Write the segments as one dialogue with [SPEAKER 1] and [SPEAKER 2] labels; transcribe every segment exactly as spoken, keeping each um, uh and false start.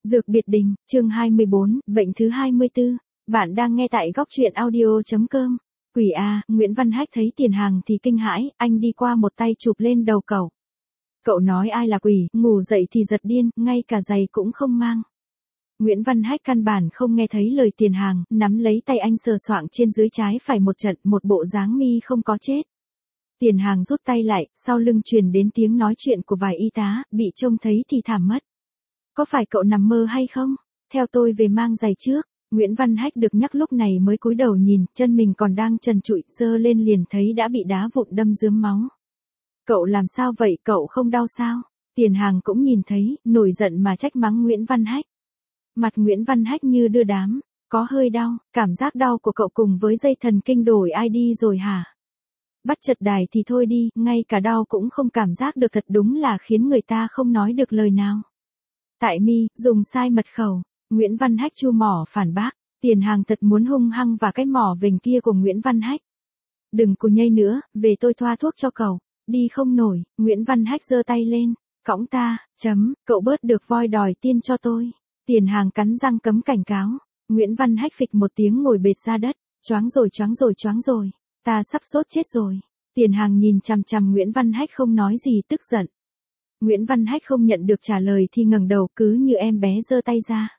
[SPEAKER 1] Dược biệt đình, chương hai mươi bốn, bệnh thứ hai mươi tư. Bạn đang nghe tại góc truyện audio.com. Quỷ à, Nguyễn Văn Hách thấy tiền hàng thì kinh hãi, anh đi qua một tay chụp lên đầu cậu. Cậu nói ai là quỷ, ngủ dậy thì giật điên, ngay cả giày cũng không mang. Nguyễn Văn Hách căn bản không nghe thấy lời tiền hàng, nắm lấy tay anh sờ soạng trên dưới trái phải một trận, một bộ dáng mi không có chết. Tiền hàng rút tay lại, sau lưng truyền đến tiếng nói chuyện của vài y tá, bị trông thấy thì thảm mất. Có phải cậu nằm mơ hay không? Theo tôi về mang giày trước. Nguyễn Văn Hách được nhắc lúc này mới cúi đầu nhìn, chân mình còn đang trần trụi, giơ lên liền thấy đã bị đá vụn đâm rướm máu. Cậu làm sao vậy, cậu không đau sao? Tiền hàng cũng nhìn thấy, nổi giận mà trách mắng Nguyễn Văn Hách. Mặt Nguyễn Văn Hách như đưa đám, có hơi đau, cảm giác đau của cậu cùng với dây thần kinh đổi ai đi rồi hả? Bắt chật đài thì thôi đi, ngay cả đau cũng không cảm giác được, thật đúng là khiến người ta không nói được lời nào. Tại mi, dùng sai mật khẩu. Nguyễn Văn Hách chu mỏ phản bác. Tiền hàng thật muốn hung hăng vào cái mỏ vểnh kia của Nguyễn Văn Hách. Đừng cù nhây nữa, về tôi thoa thuốc cho cậu. Đi không nổi, Nguyễn Văn Hách giơ tay lên. Cõng ta, chấm, cậu bớt được voi đòi tiên cho tôi. Tiền hàng cắn răng cấm cảnh cáo. Nguyễn Văn Hách phịch một tiếng ngồi bệt ra đất. Choáng rồi choáng rồi choáng rồi. Ta sắp sốt chết rồi. Tiền hàng nhìn chằm chằm Nguyễn Văn Hách không nói gì, tức giận. Nguyễn Văn Hách không nhận được trả lời thì ngẩng đầu cứ như em bé giơ tay ra.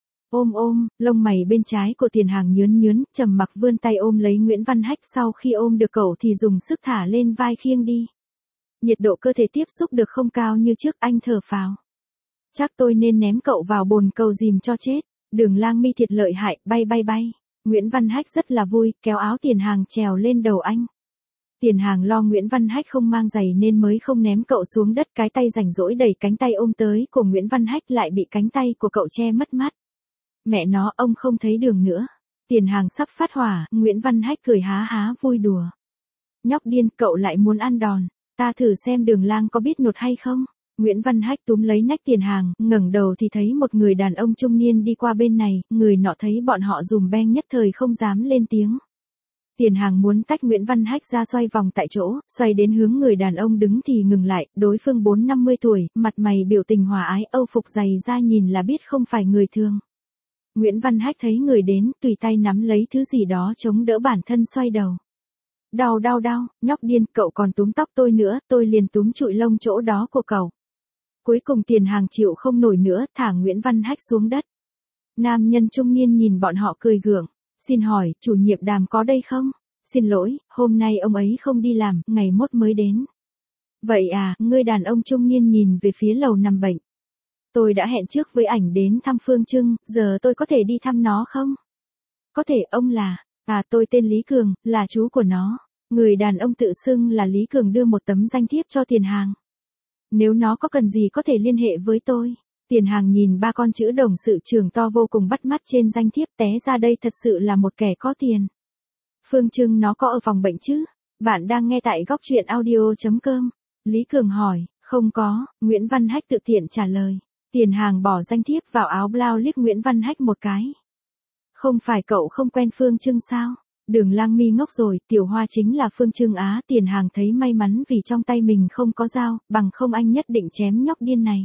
[SPEAKER 1] Ôm ôm, lông mày bên trái của tiền hàng nhướn nhướn, trầm mặc vươn tay ôm lấy Nguyễn Văn Hách, sau khi ôm được cậu thì dùng sức thả lên vai khiêng đi. Nhiệt độ cơ thể tiếp xúc được không cao như trước, anh thở phào. Chắc tôi nên ném cậu vào bồn cầu dìm cho chết. Đường Lang Mi thiệt lợi hại, bay bay bay. Nguyễn Văn Hách rất là vui, kéo áo tiền hàng trèo lên đầu anh. Tiền hàng lo Nguyễn Văn Hách không mang giày nên mới không ném cậu xuống đất, cái tay rảnh rỗi đẩy cánh tay ôm tới của Nguyễn Văn Hách lại bị cánh tay của cậu che mất mắt. Mẹ nó, ông không thấy đường nữa. Tiền hàng sắp phát hỏa, Nguyễn Văn Hách cười há há vui đùa. Nhóc điên, cậu lại muốn ăn đòn. Ta thử xem Đường Lang có biết nhột hay không. Nguyễn Văn Hách túm lấy nách tiền hàng, ngẩng đầu thì thấy một người đàn ông trung niên đi qua bên này, người nọ thấy bọn họ dùm beng nhất thời không dám lên tiếng. Tiền hàng muốn tách Nguyễn Văn Hách ra, xoay vòng tại chỗ, xoay đến hướng người đàn ông đứng thì ngừng lại, đối phương bốn năm mươi tuổi, mặt mày biểu tình hòa ái, âu phục dày ra nhìn là biết không phải người thường. Nguyễn Văn Hách thấy người đến, tùy tay nắm lấy thứ gì đó chống đỡ bản thân, xoay đầu. Đau đau đau, nhóc điên, cậu còn túm tóc tôi nữa, tôi liền túm trụi lông chỗ đó của cậu. Cuối cùng tiền hàng chịu không nổi nữa, thả Nguyễn Văn Hách xuống đất. Nam nhân trung niên nhìn bọn họ cười gượng. Xin hỏi, chủ nhiệm Đàm có đây không? Xin lỗi, hôm nay ông ấy không đi làm, ngày mốt mới đến. Vậy à, người đàn ông trung niên nhìn về phía lầu nằm bệnh. Tôi đã hẹn trước với ảnh đến thăm Phương Trưng, giờ tôi có thể đi thăm nó không? Có thể, ông là, à tôi tên Lý Cường, là chú của nó. Người đàn ông tự xưng là Lý Cường đưa một tấm danh thiếp cho tiền hàng. Nếu nó có cần gì có thể liên hệ với tôi. Tiền hàng nhìn ba con chữ đồng sự trưởng to vô cùng bắt mắt trên danh thiếp, té ra đây thật sự là một kẻ có tiền. Phương Trưng nó có ở phòng bệnh chứ? Bạn đang nghe tại góc truyện audio.com. Lý Cường hỏi, không có, Nguyễn Văn Hách tự tiện trả lời. Tiền hàng bỏ danh thiếp vào áo blau liếc Nguyễn Văn Hách một cái. Không phải cậu không quen Phương Trưng sao? Đường Lang Mi ngốc rồi, Tiểu Hoa chính là Phương Trưng á. Tiền hàng thấy may mắn vì trong tay mình không có dao, bằng không anh nhất định chém nhóc điên này.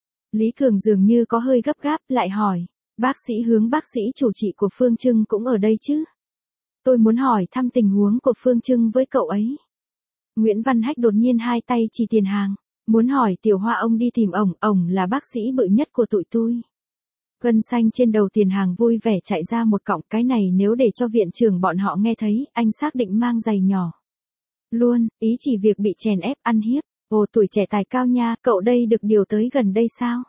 [SPEAKER 1] Lý Cường dường như có hơi gấp gáp, lại hỏi, bác sĩ Hướng, bác sĩ chủ trị của Phương Trưng cũng ở đây chứ? Tôi muốn hỏi thăm tình huống của Phương Trưng với cậu ấy. Nguyễn Văn Hách đột nhiên hai tay chỉ tiền hàng, muốn hỏi Tiểu Hoa ông đi tìm ổng, ổng là bác sĩ bự nhất của tụi tôi. Gân xanh trên đầu tiền hàng vui vẻ chạy ra một cọng, cái này nếu để cho viện trưởng bọn họ nghe thấy, anh xác định mang giày nhỏ. Luôn, ý chỉ việc bị chèn ép, ăn hiếp. Ồ, tuổi trẻ tài cao nha, cậu đây được điều tới gần đây sao?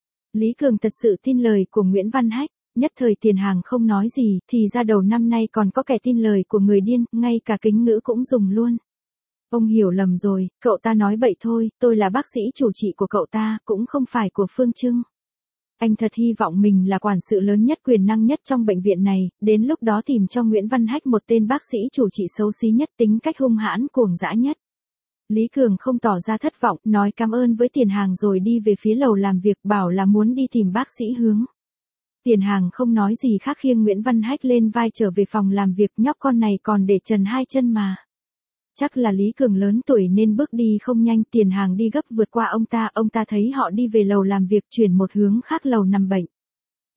[SPEAKER 1] Lý Cường thật sự tin lời của Nguyễn Văn Hách, nhất thời tiền hàng không nói gì, thì ra đầu năm nay còn có kẻ tin lời của người điên, ngay cả kính ngữ cũng dùng luôn. Ông hiểu lầm rồi, cậu ta nói bậy thôi, tôi là bác sĩ chủ trị của cậu ta, cũng không phải của Phương Trưng. Anh thật hy vọng mình là quản sự lớn nhất, quyền năng nhất trong bệnh viện này, đến lúc đó tìm cho Nguyễn Văn Hách một tên bác sĩ chủ trị xấu xí nhất, tính cách hung hãn, cuồng dã nhất. Lý Cường không tỏ ra thất vọng, nói cảm ơn với tiền hàng rồi đi về phía lầu làm việc, bảo là muốn đi tìm bác sĩ Hướng. Tiền hàng không nói gì khác khiêng Nguyễn Văn Hách lên vai trở về phòng làm việc, nhóc con này còn để trần hai chân mà. Chắc là Lý Cường lớn tuổi nên bước đi không nhanh, tiền hàng đi gấp vượt qua ông ta, ông ta thấy họ đi về lầu làm việc, chuyển một hướng khác lầu nằm bệnh.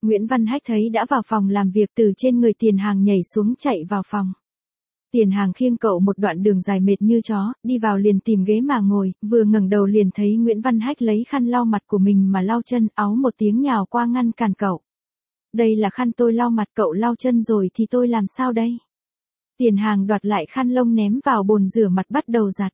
[SPEAKER 1] Nguyễn Văn Hách thấy đã vào phòng làm việc từ trên người Tiền Hàng nhảy xuống chạy vào phòng. Tiền Hàng khiêng cậu một đoạn đường dài mệt như chó, đi vào liền tìm ghế mà ngồi, vừa ngẩng đầu liền thấy Nguyễn Văn Hách lấy khăn lau mặt của mình mà lau chân, áu một tiếng nhào qua ngăn cản cậu. Đây là khăn tôi lau mặt, cậu lau chân rồi thì tôi làm sao đây? Tiền Hàng đoạt lại khăn lông ném vào bồn rửa mặt bắt đầu giặt.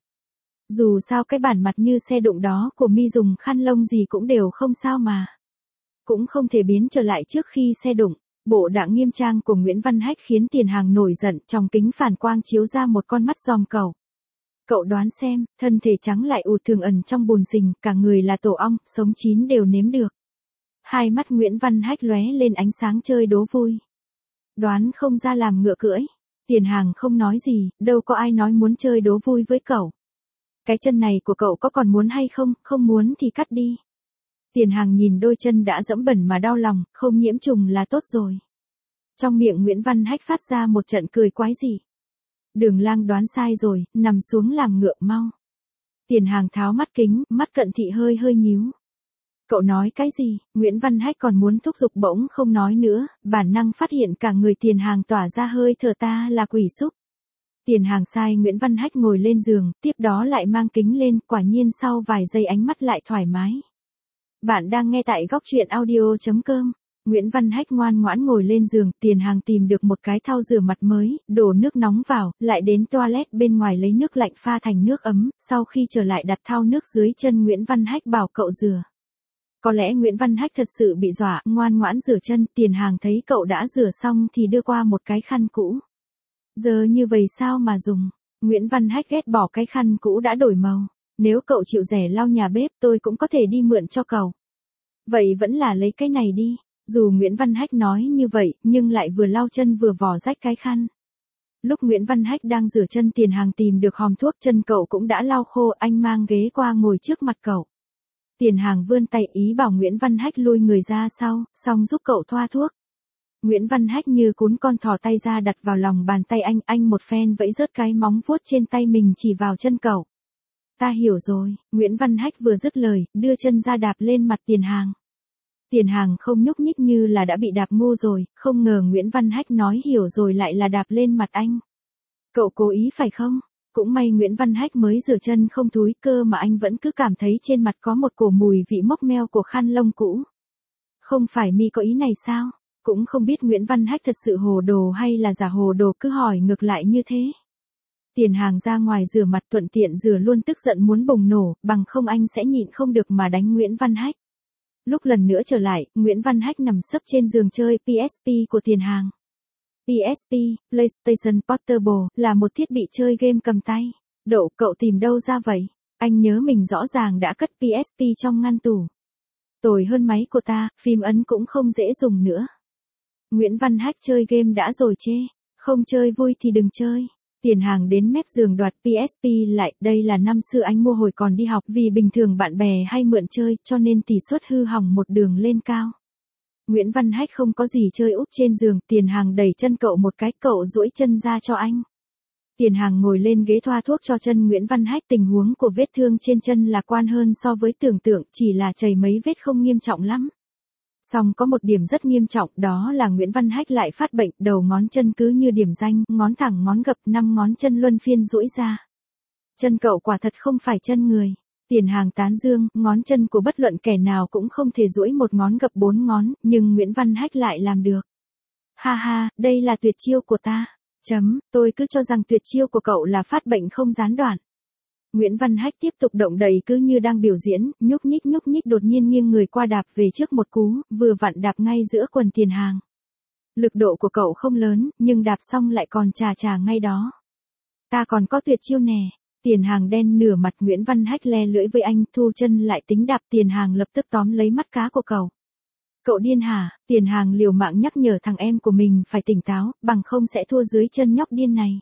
[SPEAKER 1] Dù sao cái bản mặt như xe đụng đó của mi dùng khăn lông gì cũng đều không sao mà. Cũng không thể biến trở lại trước khi xe đụng. Bộ dạng nghiêm trang của Nguyễn Văn Hách khiến Tiền Hàng nổi giận, trong kính phản quang chiếu ra một con mắt giòm cậu. Cậu đoán xem, thân thể trắng lại ù thường ẩn trong bùn sình, cả người là tổ ong, sống chín đều nếm được. Hai mắt Nguyễn Văn Hách lóe lên ánh sáng chơi đố vui. Đoán không ra làm ngựa cưỡi. Tiền Hàng không nói gì, đâu có ai nói muốn chơi đố vui với cậu. Cái chân này của cậu có còn muốn hay không, không muốn thì cắt đi. Tiền Hàng nhìn đôi chân đã dẫm bẩn mà đau lòng, không nhiễm trùng là tốt rồi. Trong miệng Nguyễn Văn Hách phát ra một trận cười quái dị. Đường Lang đoán sai rồi, nằm xuống làm ngựa mau. Tiền Hàng tháo mắt kính, mắt cận thị hơi hơi nhíu. Cậu nói cái gì? Nguyễn Văn Hách còn muốn thúc giục bỗng không nói nữa, bản năng phát hiện cả người Tiền Hàng tỏa ra hơi thở ta là quỷ xúc. Tiền Hàng sai Nguyễn Văn Hách ngồi lên giường, tiếp đó lại mang kính lên, quả nhiên sau vài giây ánh mắt lại thoải mái. Bạn đang nghe tại góc truyện audio chấm com. Nguyễn Văn Hách ngoan ngoãn ngồi lên giường, Tiền Hàng tìm được một cái thau rửa mặt mới, đổ nước nóng vào, lại đến toilet bên ngoài lấy nước lạnh pha thành nước ấm, sau khi trở lại đặt thau nước dưới chân Nguyễn Văn Hách bảo cậu rửa. Có lẽ Nguyễn Văn Hách thật sự bị dọa, ngoan ngoãn rửa chân, Tiền Hàng thấy cậu đã rửa xong thì đưa qua một cái khăn cũ. Giờ như vậy sao mà dùng? Nguyễn Văn Hách ghét bỏ cái khăn cũ đã đổi màu. Nếu cậu chịu rẻ lau nhà bếp tôi cũng có thể đi mượn cho cậu. Vậy vẫn là lấy cái này đi. Dù Nguyễn Văn Hách nói như vậy, nhưng lại vừa lau chân vừa vò rách cái khăn. Lúc Nguyễn Văn Hách đang rửa chân Tiền Hàng tìm được hòm thuốc, chân cậu cũng đã lau khô, anh mang ghế qua ngồi trước mặt cậu. Tiền Hàng vươn tay ý bảo Nguyễn Văn Hách lui người ra sau, xong giúp cậu thoa thuốc. Nguyễn Văn Hách như cún con thò tay ra đặt vào lòng bàn tay anh, anh một phen vẫy rớt cái móng vuốt trên tay mình chỉ vào chân cậu. Ta hiểu rồi, Nguyễn Văn Hách vừa dứt lời, đưa chân ra đạp lên mặt Tiền Hàng. Tiền Hàng không nhúc nhích như là đã bị đạp ngu rồi, không ngờ Nguyễn Văn Hách nói hiểu rồi lại là đạp lên mặt anh. Cậu cố ý phải không? Cũng may Nguyễn Văn Hách mới rửa chân không thúi cơ mà anh vẫn cứ cảm thấy trên mặt có một cổ mùi vị mốc meo của khăn lông cũ. Không phải mi có ý này sao? Cũng không biết Nguyễn Văn Hách thật sự hồ đồ hay là giả hồ đồ, cứ hỏi ngược lại như thế. Tiền Hàng ra ngoài rửa mặt thuận tiện rửa luôn tức giận muốn bùng nổ, bằng không anh sẽ nhịn không được mà đánh Nguyễn Văn Hách. Lúc lần nữa trở lại, Nguyễn Văn Hách nằm sấp trên giường chơi pê ét pê của Tiền Hàng. pê ét pê, PlayStation Portable, là một thiết bị chơi game cầm tay. Độ cậu tìm đâu ra vậy? Anh nhớ mình rõ ràng đã cất pê ét pê trong ngăn tủ. Tồi hơn máy của ta, phím ấn cũng không dễ dùng nữa. Nguyễn Văn Hách chơi game đã rồi chê, không chơi vui thì đừng chơi. Tiền Hàng đến mép giường đoạt pê ét pê lại, đây là năm xưa anh mua hồi còn đi học, vì bình thường bạn bè hay mượn chơi, cho nên tỷ suất hư hỏng một đường lên cao. Nguyễn Văn Hách không có gì chơi úp trên giường, Tiền Hàng đẩy chân cậu một cái, cậu duỗi chân ra cho anh. Tiền Hàng ngồi lên ghế thoa thuốc cho chân Nguyễn Văn Hách, tình huống của vết thương trên chân lạc quan hơn so với tưởng tượng, chỉ là chảy mấy vết không nghiêm trọng lắm. Song có một điểm rất nghiêm trọng, đó là Nguyễn Văn Hách lại phát bệnh, đầu ngón chân cứ như điểm danh, ngón thẳng ngón gập, năm ngón chân luân phiên duỗi ra. Chân cậu quả thật không phải chân người. Tiền Hàng tán dương, ngón chân của bất luận kẻ nào cũng không thể duỗi một ngón gập bốn ngón, nhưng Nguyễn Văn Hách lại làm được. Ha ha, đây là tuyệt chiêu của ta. Chấm, tôi cứ cho rằng tuyệt chiêu của cậu là phát bệnh không gián đoạn. Nguyễn Văn Hách tiếp tục động đậy cứ như đang biểu diễn, nhúc nhích nhúc nhích đột nhiên nghiêng người qua đạp về trước một cú, vừa vặn đạp ngay giữa quần Tiền Hàng. Lực độ của cậu không lớn, nhưng đạp xong lại còn chà chà ngay đó. Ta còn có tuyệt chiêu nè. Tiền Hàng đen nửa mặt, Nguyễn Văn Hách le lưỡi với anh, thu chân lại tính đạp. Tiền Hàng lập tức tóm lấy mắt cá của cậu. Cậu điên hả? Tiền Hàng liều mạng nhắc nhở thằng em của mình phải tỉnh táo, bằng không sẽ thua dưới chân nhóc điên này.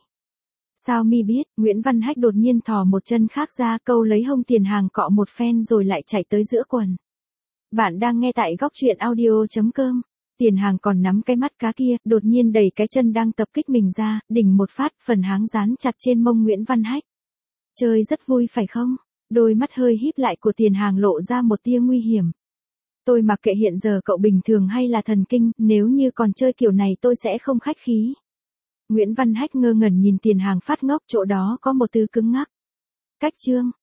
[SPEAKER 1] Sao mi biết? Nguyễn Văn Hách đột nhiên thò một chân khác ra, câu lấy hông Tiền Hàng cọ một phen rồi lại chạy tới giữa quần. Bạn đang nghe tại góc truyện audio chấm com. Tiền Hàng còn nắm cái mắt cá kia, đột nhiên đẩy cái chân đang tập kích mình ra, đỉnh một phát, phần háng dán chặt trên mông Nguyễn Văn Hách. Chơi rất vui phải không? Đôi mắt hơi híp lại của Tiền Hàng lộ ra một tia nguy hiểm. Tôi mặc kệ hiện giờ cậu bình thường hay là thần kinh, nếu như còn chơi kiểu này tôi sẽ không khách khí. Nguyễn Văn Hách ngơ ngẩn nhìn tiền hàng phát ngốc, chỗ đó có một từ cứng ngắc. Cách chương.